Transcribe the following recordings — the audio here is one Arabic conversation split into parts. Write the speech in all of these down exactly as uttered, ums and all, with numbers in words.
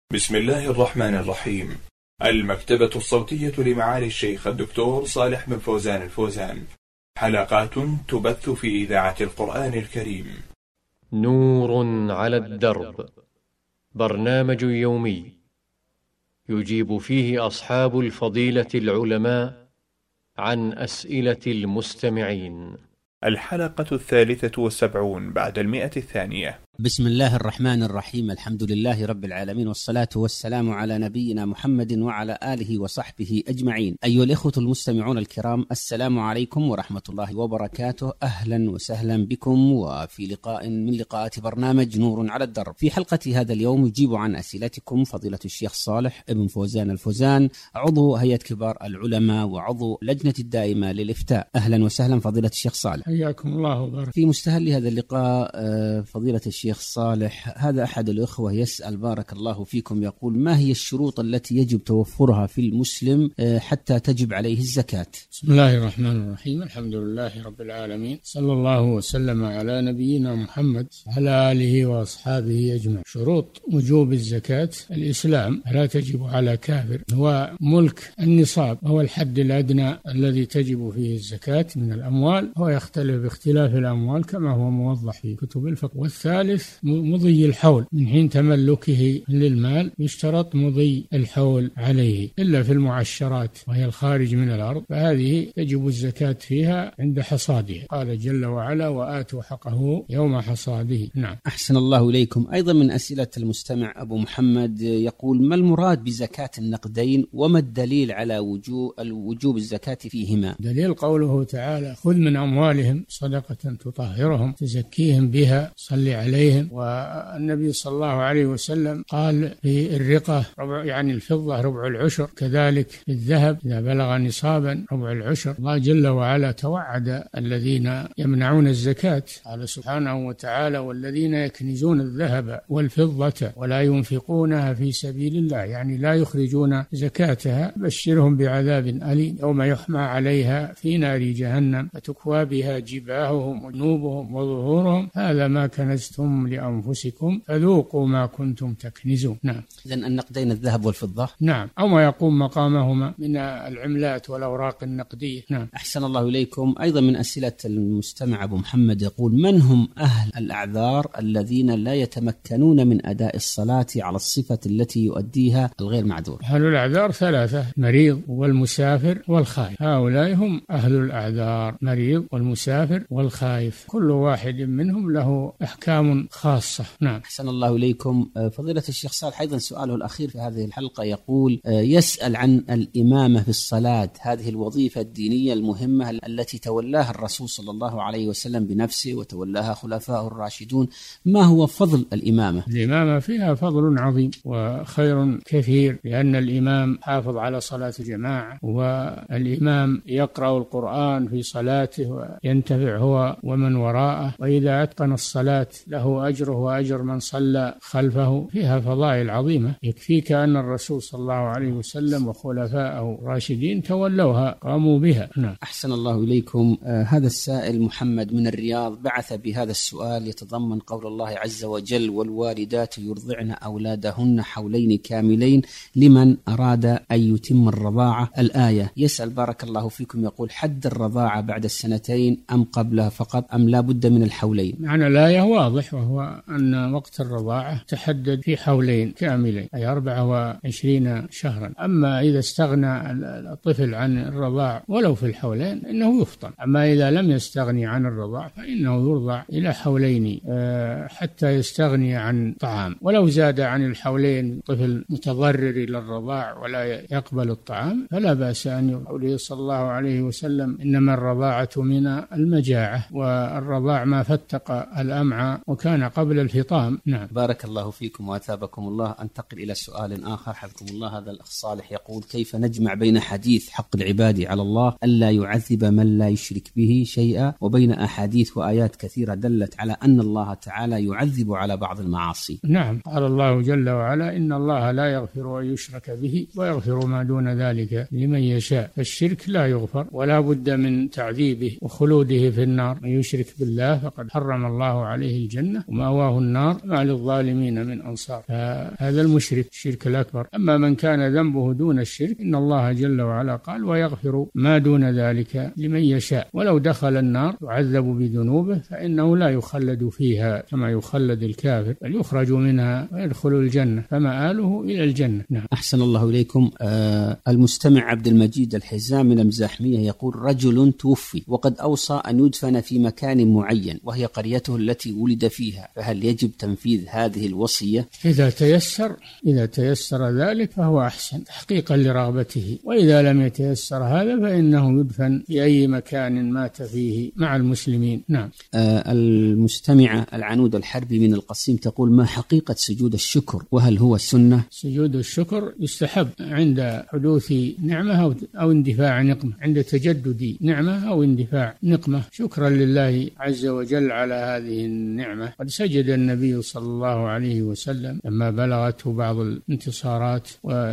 بسم الله الرحمن الرحيم. المكتبة الصوتية لمعالي الشيخ الدكتور صالح بن فوزان الفوزان، حلقات تبث في إذاعة القرآن الكريم. نور على الدرب، برنامج يومي يجيب فيه أصحاب الفضيلة العلماء عن أسئلة المستمعين. الحلقة الثالثة والسبعون بعد المئة الثانية. بسم الله الرحمن الرحيم. الحمد لله رب العالمين، والصلاة والسلام على نبينا محمد وعلى آله وصحبه أجمعين. أيها الإخوة المستمعون الكرام، السلام عليكم ورحمة الله وبركاته. أهلا وسهلا بكم وفي لقاء من لقاءات برنامج نور على الدرب. في حلقة هذا اليوم يجيب عن أسئلتكم فضيلة الشيخ صالح بن فوزان الفوزان، عضو هيئة كبار العلماء وعضو لجنة الدائمة للإفتاء. أهلا وسهلا فضيلة الشيخ صالح، حياكم الله وبارك. في مستهل هذا اللقاء فضيلة الشيخ الشيخ صالح، هذا أحد الأخوة يسأل بارك الله فيكم، يقول: ما هي الشروط التي يجب توفرها في المسلم حتى تجب عليه الزكاة؟ بسم الله الرحمن الرحيم. الحمد لله رب العالمين، صلى الله وسلم على نبينا محمد وعلى آله وأصحابه أجمعين. شروط وجوب الزكاة: الإسلام، لا تجب على كافر، هو ملك النصاب، هو الحد الأدنى الذي تجب فيه الزكاة من الأموال، هو يختلف باختلاف الأموال كما هو موضح في كتب الفقه. والثالث مضي الحول، من حين تملكه للمال يشترط مضي الحول عليه، إلا في المعشرات وهي الخارج من الأرض، فهذه تجب الزكاة فيها عند حصادها. قال جل وعلا: وآتوا حقه يوم حصاده. نعم. أحسن الله إليكم. أيضا من أسئلة المستمع أبو محمد يقول: ما المراد بزكاة النقدين، وما الدليل على وجوب وجوب الزكاة فيهما؟ دليل قوله تعالى: خذ من أموالهم صدقة تطهرهم تزكيهم بها صل عليهم. والنبي صلى الله عليه وسلم قال في الرقة ربع، يعني الفضة ربع العشر، كذلك في الذهب إذا بلغ نصابا ربع العشر. الله جل وعلا توعد الذين يمنعون الزكاة، قال سبحانه وتعالى: والذين يكنزون الذهب والفضة ولا ينفقونها في سبيل الله، يعني لا يخرجون زكاتها، بشرهم بعذاب أليم يوم يحمى عليها في نار جهنم فتكوى بها جباههم وجنوبهم وظهورهم هذا ما كنزتم لأنفسكم فذوقوا ما كنتم تكنزون. نعم. إذن النقدين الذهب والفضة. نعم، أو ما يقوم مقامهما من العملات والأوراق النقدية. نعم. أحسن الله إليكم. أيضا من أسئلة المستمع أبو محمد يقول: من هم أهل الأعذار الذين لا يتمكنون من أداء الصلاة على الصفة التي يؤديها الغير معذور؟ أهل الأعذار ثلاثة: مريض والمسافر والخائف. هؤلاء هم أهل الأعذار: مريض والمسافر والخائف، كل واحد منهم له أحكام خاصة. نعم. أحسن الله إليكم. فضيلة الشيخ صالح، أيضا سؤاله الأخير في هذه الحلقة يقول: يسأل عن الإمامة في الصلاة، هذه الوظيفة الدينية المهمة التي تولاها الرسول صلى الله عليه وسلم بنفسه وتولاها خلفاء الراشدون، ما هو فضل الإمامة؟ الإمامة فيها فضل عظيم وخير كثير، لأن الإمام حافظ على صلاة الجماعة، والإمام يقرأ القرآن في صلاته وينتفع هو ومن وراءه، وإذا أتقن الصلاة له أجره وأجر من صلى خلفه، فيها فضائل عظيمة. يكفيك أن الرسول صلى الله عليه وسلم وخلفاءه الراشدين تولوها قاموا بها. نعم. أحسن الله إليكم. آه هذا السائل محمد من الرياض بعث بهذا السؤال يتضمن قول الله عز وجل: والوالدات يرضعن أولادهن حولين كاملين لمن أراد أن يتم الرضاعة، الآية. يسأل بارك الله فيكم، يقول: حد الرضاعة بعد السنتين أم قبلها فقط، أم لا بد من الحولين؟ معنى الآية واضح، وهو أن وقت الرضاعة تحدد في حولين كاملين، أي أربعة وعشرين شهرا. أما إذا استغنى الطفل عن الرضاع ولو في الحولين إنه يفطن. أما إذا لم يستغني عن الرضاع فإنه يرضع إلى حولين حتى يستغني عن طعام. ولو زاد عن الحولين طفل متضرر إلى الرضاع ولا يقبل الطعام فلا بأس أن يقول صلى الله عليه وسلم: إنما الرضاعة من المجاعة، والرضاع ما فتق الأمعاء وكان قبل الفطام. نعم. بارك الله فيكم وأثابكم الله. أنتقل إلى سؤال آخر حفظكم الله. هذا الأخ صالح يقول: كيف نجمع بين حديث حق العباد على الله ألا يعذب من لا يشرك به شيئا، وبين أحاديث وآيات كثيرة دلت على أن الله تعالى يعذب على بعض المعاصي؟ نعم. قال الله جل وعلا: إن الله لا يغفر أن يشرك به ويغفر ما دون ذلك لمن يشاء. فالشرك لا يغفر ولا بد من تعذيبه وخلوده في النار. من يشرك بالله فقد حرم الله عليه الجنة الجنة ومأواه النار ما للظالمين من أنصار. هذا المشرك الشرك الأكبر. أما من كان ذنبه دون الشرك إن الله جل وعلا قال ويغفر ما دون ذلك لمن يشاء، ولو دخل النار يعذب بذنوبه فإنه لا يخلد فيها كما يخلد الكافر، بل يخرج منها ويدخل الجنة فمآله إلى الجنة. نعم. أحسن الله إليكم. آه المستمع عبد المجيد الحزام من المزاحمية يقول رجل توفي وقد أوصى أن يدفن في مكان معين وهي قريته التي ولد فيها، فهل يجب تنفيذ هذه الوصية؟ إذا تيسر إذا تيسر ذلك فهو أحسن تحقيقا لرغبته، وإذا لم يتيسر هذا فإنه يدفن في أي مكان مات فيه مع المسلمين. نعم. آه المستمعة العنود الحربي من القصيم تقول ما حقيقة سجود الشكر وهل هو السنة؟ سجود الشكر يستحب عند حدوث نعمة أو اندفاع نقمة، عند تجدد نعمة أو اندفاع نقمة، شكرا لله عز وجل على هذه النعمة. قد سجد النبي صلى الله عليه وسلم لما بلغته بعض الانتصارات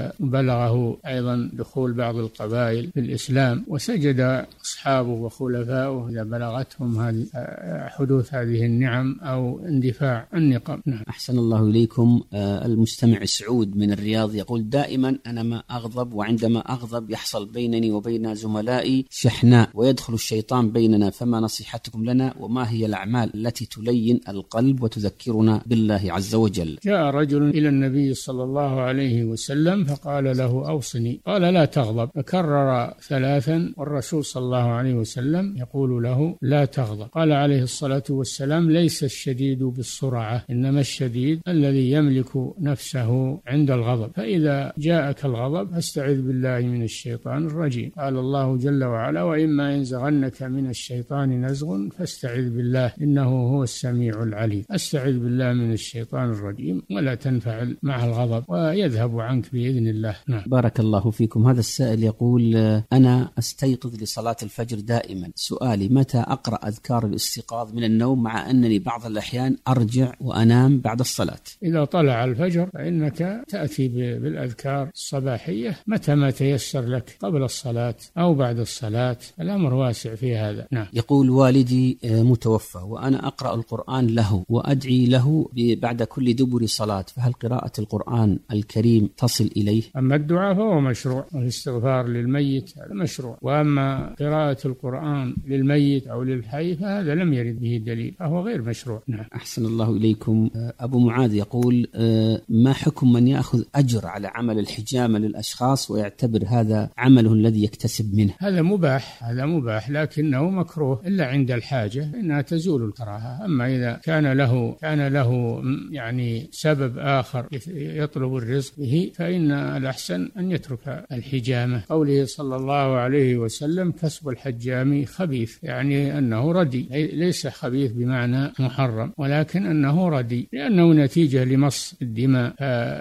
وبلغه أيضا دخول بعض القبائل في الإسلام، وسجد أصحابه وخلفائه إذا بلغتهم هذه حدوث هذه النعم أو اندفاع النقم. نعم. أحسن الله إليكم. المستمع سعود من الرياض يقول دائما أنا ما أغضب، وعندما أغضب يحصل بينني وبين زملائي شحناء ويدخل الشيطان بيننا، فما نصيحتكم لنا وما هي الأعمال التي تلين القلب وتذكرنا بالله عز وجل؟ جاء رجل إلى النبي صلى الله عليه وسلم فقال له أوصني، قال لا تغضب، فكرر ثلاثا والرسول صلى الله عليه وسلم يقول له لا تغضب. قال عليه الصلاة والسلام ليس الشديد بالسرعة إنما الشديد الذي يملك نفسه عند الغضب، فإذا جاءك الغضب فاستعذ بالله من الشيطان الرجيم. قال الله جل وعلا وإما ينزغنك من الشيطان نزغ فاستعذ بالله إنه هو السميع العليم. استعذ بالله من الشيطان الرجيم ولا تنفعل مع الغضب ويذهب عنك بإذن الله. نعم. بارك الله فيكم. هذا السائل يقول أنا أستيقظ لصلاة الفجر دائما، سؤالي متى أقرأ أذكار الاستيقاظ من النوم مع أنني بعض الأحيان أرجع وأنام بعد الصلاة؟ إذا طلع الفجر فإنك تأتي بالأذكار الصباحية متى ما تيسر لك قبل الصلاة أو بعد الصلاة، الأمر واسع في هذا. نعم. يقول والدي متوفى وأنا أقرأ القرآن له وأدعي له بعد كل دبر صلاة، فهل قراءة القرآن الكريم تصل إليه؟ أما الدعاء فهو مشروع، والاستغفار للميت هذا مشروع، وأما قراءة القرآن للميت أو للحي فهذا لم يرد به دليل فهو غير مشروع. نعم. أحسن الله إليكم. أبو معاذ يقول ما حكم من يأخذ أجر على عمل الحجامة للأشخاص ويعتبر هذا عمله الذي يكتسب منه؟ هذا مباح، هذا مباح لكنه مكروه إلا عند الحاجة إنها تزول الكراهة. أما إذا كان له كان له يعني سبب آخر يطلب الرزق به فإن الأحسن أن يترك الحجامة. قوله صلى الله عليه وسلم كسب الحجام خبيث، يعني أنه ردي، ليس خبيث بمعنى محرم ولكن أنه ردي لأنه نتيجة لمص الدماء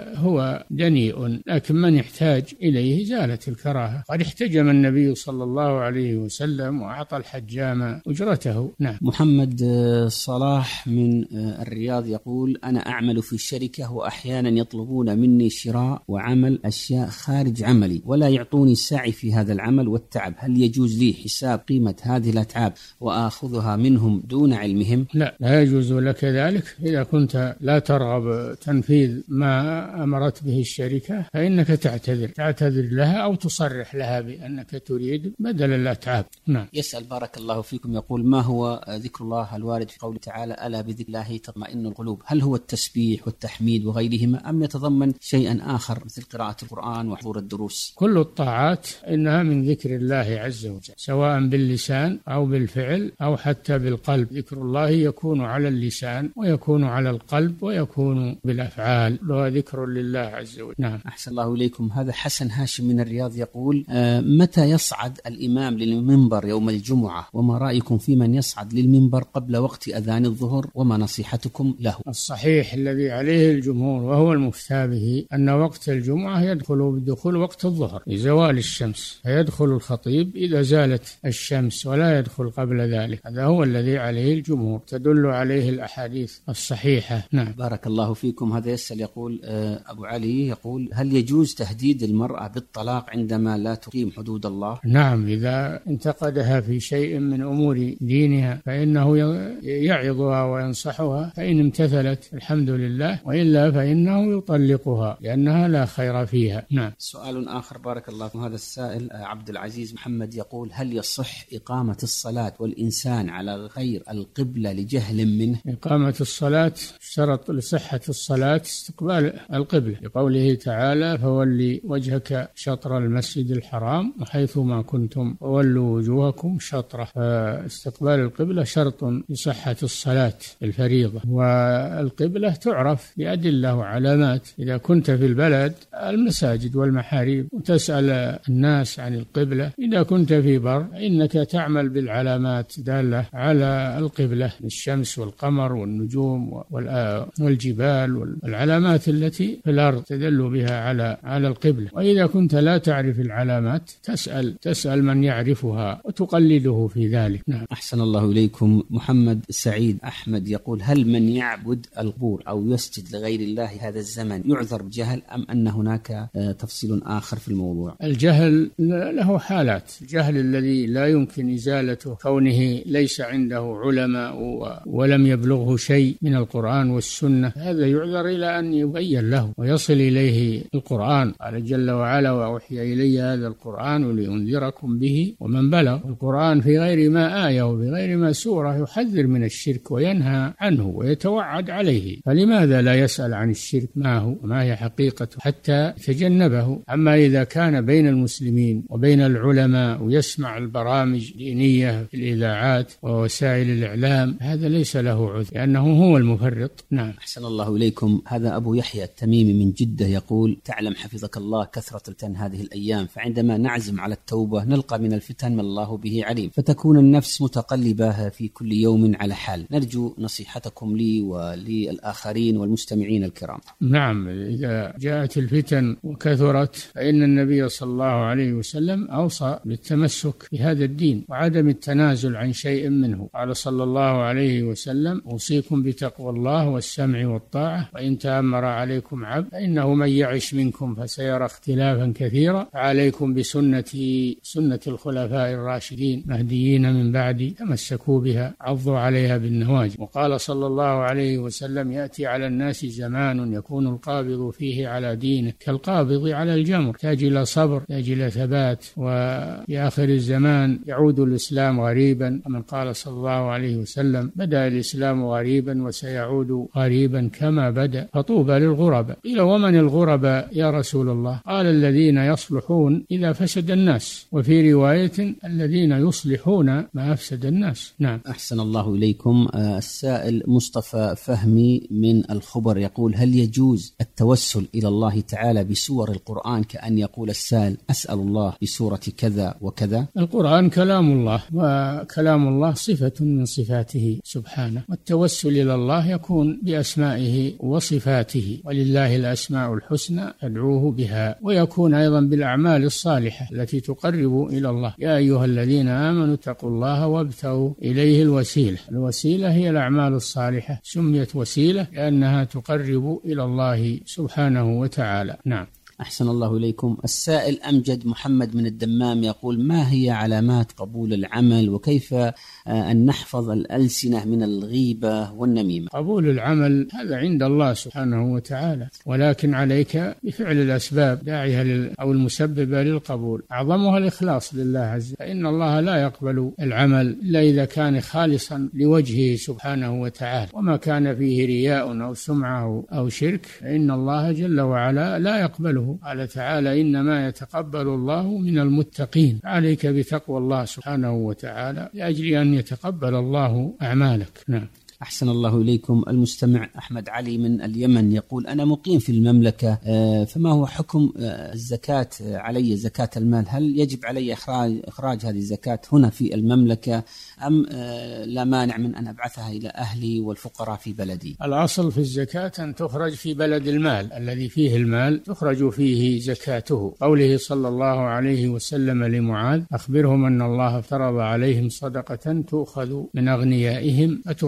هو دنيء، لكن من يحتاج إليه زالت الكراهة. قد احتجم النبي صلى الله عليه وسلم وأعطى الحجام أجرته. نعم. محمد صلاح من الرياض يقول أنا أعمل في شركة وأحيانا يطلبون مني شراء وعمل أشياء خارج عملي ولا يعطوني سعي في هذا العمل والتعب، هل يجوز لي حساب قيمة هذه الأتعاب وآخذها منهم دون علمهم؟ لا، لا يجوز لك ذلك. إذا كنت لا ترغب تنفيذ ما أمرت به الشركة فإنك تعتذر تعتذر لها أو تصرح لها بأنك تريد بدل الأتعاب. نعم. يسأل بارك الله فيكم يقول ما هو ذكر الله الوارد في قوله تعالى ألا بذكر الله تطمئن القلوب؟ هل هو التسبيح والتحميد وغيرهما أم يتضمن شيئا آخر مثل قراءة القرآن وحضور الدروس؟ كل الطاعات إنها من ذكر الله عز وجل سواء باللسان أو بالفعل أو حتى بالقلب. ذكر الله يكون على اللسان ويكون على القلب ويكون بالأفعال، وهو ذكر لله عز وجل. نعم. أحسن الله إليكم. هذا حسن هاشم من الرياض يقول آه متى يصعد الإمام للمنبر يوم الجمعة، وما رأيكم في من يصعد للمنبر قبل وقت أذان الظهر، وما نصيحتكم له؟ الصحيح الذي عليه الجمهور وهو المفتى به أن وقت الجمعة يدخل بدخول وقت الظهر لزوال الشمس، فيدخل الخطيب إذا زالت الشمس ولا يدخل قبل ذلك. هذا هو الذي عليه الجمهور، تدل عليه الأحاديث الصحيحة. نعم. بارك الله فيكم. هذا يسأل يقول أبو علي يقول هل يجوز تهديد المرأة بالطلاق عندما لا تقيم حدود الله؟ نعم، إذا انتقدها في شيء من أمور دينها فإنه يعظها وينصحها، فإن امتثلت الحمد لله، وإلا فإنه يطلقها لأنها لا خير فيها. نعم. سؤال آخر بارك الله فيكم. هذا السائل عبد العزيز محمد يقول: هل يصح إقامة الصلاة والإنسان على غير القبلة لجهل منه؟ إقامة الصلاة شرط لصحة الصلاة استقبال القبلة، لقوله تعالى: فولي وجهك شطر المسجد الحرام وحيث ما كنتم وولوا وجوهكم شطره. فاستقبال القبلة شرط لصحة الصلاة الفريضة، والقبلة تعرف بأدلة وعلامات. إذا كنت في البلد المساجد والمحاريب وتسأل الناس عن القبلة، إذا كنت في بر إنك تعمل بالعلامات دالة على القبلة، الشمس والقمر والنجوم والجبال والعلامات التي في الأرض تدل بها على على القبلة. وإذا كنت لا تعرف العلامات تسأل تسأل من يعرفها وتقلده في ذلك. نعم. أحسن الله إليكم. محمد سعيد أحمد يقول: هل من يعبد القبور أو يسجد لغير الله هذا الزمن يعذر بجهل، أم أن هناك تفصيل آخر في الموضوع؟ الجهل له حالات. الجهل الذي لا يمكن إزالته كونه ليس عنده علماء ولم يبلغه شيء من القرآن والسنة، هذا يعذر إلى أن يبين له ويصل إليه القرآن. قال جل وعلا: وأوحي إلي هذا القرآن لأنذركم به ومن بلغ. القرآن في غير ما آية وفي غير ما سورة يحذر من الشرك وينهى عنه ويتوعد عليه، فلماذا لا يسأل عن الشرك ما هو وما هي حقيقته حتى يتجنبه؟ أما إذا كان بين المسلمين وبين العلماء ويسمع البرامج دينية في الإذاعات ووسائل الإعلام، هذا ليس له عذر لأنه هو المفرط. نعم. أحسن الله إليكم. هذا أبو يحيى التميمي من جدة يقول: تعلم حفظك الله كثرة الفتن هذه الأيام، فعندما نعزم على التوبة نلقى من الفتن ما الله به عليم، فتكون النفس متقلبة في كل يوم على حال. نرجو نصيحتكم لي وللآخرين والمستمعين الكرام. نعم. إذا جاءت الفتن وكثرت فإن النبي صلى الله عليه وسلم أوصى بالتمسك بهذا الدين وعدم التنازل عن شيء منه. قال صلى الله عليه وسلم: أوصيكم بتقوى الله والسمع والطاعة، وإن تأمر عليكم عبد فإنه من يعش منكم فسيرى اختلافا كثيرا، فعليكم بسنتي سنة الخلفاء الراشدين مهديين من بعدي، تمسكوا بها عضوا عليها بالنواجذ. وقال صلى الله عليه وسلم: يأتي على الناس زمان يكون القابض فيه على دينه كالقابض على الجمر، يحتاج إلى صبر، يحتاج إلى ثبات. وفي آخر الزمان يعود الإسلام غريبا، ومن قال صلى الله عليه وسلم: بدأ الإسلام غريبا وسيعود غريبا كما بدأ، فطوبى للغرباء. قيل: ومن الغرباء يا رسول الله؟ قال: الذين يصلحون إذا فسد الناس، وفي رواية: الذين يصلحون ما أفسد الناس. نعم. أحسن الله إليكم. السائل مصطفى فهمي من الخبر يقول: هل يجوز التوسل إلى الله تعالى بسور القرآن كأن يقول السائل: أسأل الله بسورة كذا وكذا؟ القرآن كلام الله، وكلام الله صفة من صفاته سبحانه، والتوسل إلى الله يكون بأسمائه وصفاته، ولله الأسماء الحسنى فادعوه بها، ويكون أيضا بالأعمال الصالحة التي تقرب إلى الله. يا أيها الذين آمنوا اتقوا الله وابتغوا إليه الوسيلة. الوسيلة هي الأعمال الصالحة، سميت وسيلة لأنها تقرب إلى الله سبحانه وتعالى. نعم. أحسن الله إليكم. السائل أمجد محمد من الدمام يقول: ما هي علامات قبول العمل، وكيف أن نحفظ الألسنة من الغيبة والنميمة؟ قبول العمل هذا عند الله سبحانه وتعالى، ولكن عليك بفعل الأسباب داعية أو المسببة للقبول، أعظمها الإخلاص لله عز وجل، فإن الله لا يقبل العمل إلا إذا كان خالصا لوجهه سبحانه وتعالى، وما كان فيه رياء أو سمعة أو شرك فإن الله جل وعلا لا يقبله. قال تعالى: إنما يتقبل الله من المتقين. عليك بتقوى الله سبحانه وتعالى لأجل أن يتقبل الله أعمالك. نعم. أحسن الله إليكم. المستمع أحمد علي من اليمن يقول: أنا مقيم في المملكة، فما هو حكم الزكاة علي، زكاة المال؟ هل يجب علي إخراج, إخراج هذه الزكاة هنا في المملكة، أم لا مانع من أن أبعثها إلى أهلي والفقراء في بلدي؟ الأصل في الزكاة أن تخرج في بلد المال الذي فيه المال، تخرج فيه زكاته. قوله صلى الله عليه وسلم لمعاذ: أخبرهم أن الله فرض عليهم صدقة تؤخذ من أغنيائهم فترد في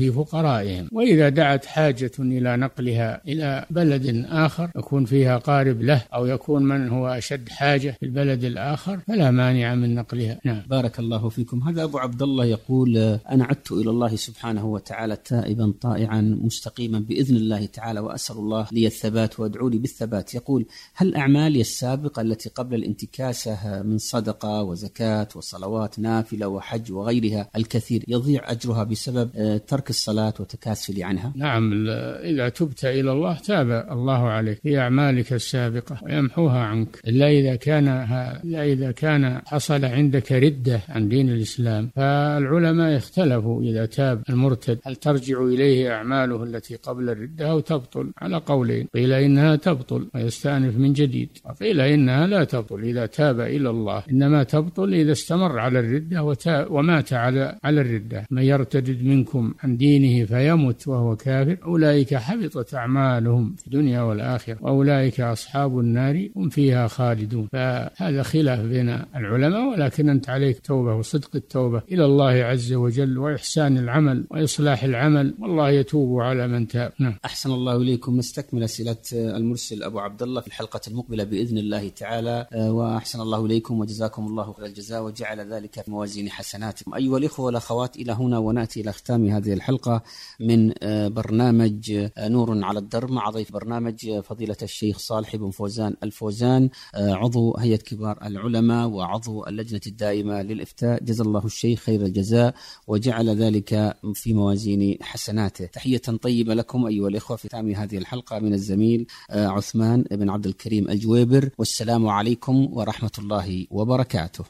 في فقرائهم. وإذا دعت حاجة إلى نقلها إلى بلد آخر يكون فيها قارب له، أو يكون من هو أشد حاجة في البلد الآخر، فلا مانع من نقلها. نعم. بارك الله فيكم. هذا أبو عبد الله يقول: أنا عدت إلى الله سبحانه وتعالى تائبا طائعا مستقيما بإذن الله تعالى، وأسأل الله لي الثبات وأدعو لي بالثبات. يقول: هل أعمالي السابقة التي قبل الانتكاسة من صدقة وزكاة وصلوات نافلة وحج وغيرها الكثير يضيع أجرها بسبب ترك الصلاة وتكاسلي عنها؟ نعم، إذا تبت إلى الله تاب الله عليك في أعمالك السابقة ويمحوها عنك، إلا إذا كان إلا إذا كان حصل عندك ردة عن دين الإسلام. فالعلماء اختلفوا إذا تاب المرتد هل ترجع إليه أعماله التي قبل الردة أو تبطل، على قولين: قيل إنها تبطل ويستأنف من جديد، وقيل إنها لا تبطل إذا تاب إلى الله، إنما تبطل إذا استمر على الردة ومات على على الردة. من يرتد منكم عن دينه فيمت وهو كافر أولئك حبطت أعمالهم في الدنيا والآخرة وأولئك أصحاب النار هم فيها خالدون. فهذا خلاف بين العلماء، ولكن أنت عليك توبة وصدق التوبة إلى الله عز وجل وإحسان العمل وإصلاح العمل، والله يتوب على من تاب. نعم. أحسن الله إليكم. نستكمل أسئلة المرسل أبو عبد الله في الحلقة المقبلة بإذن الله تعالى، وأحسن الله إليكم وجزاكم الله خير الجزاء وجعل ذلك في موازين حسناتكم. أيها الإخوة والأخوات، إلى هنا ونأتي إلى ختام هذه الحلقة من برنامج نور على الدرب مع ضيف برنامج فضيلة الشيخ صالح بن فوزان الفوزان، عضو هيئة كبار العلماء وعضو اللجنة الدائمة للإفتاء. جزا الله الشيخ خير الجزاء وجعل ذلك في موازين حسناته. تحية طيبة لكم أيها الإخوة في ختام هذه الحلقة من الزميل عثمان بن عبد الكريم الجويبر، والسلام عليكم ورحمة الله وبركاته.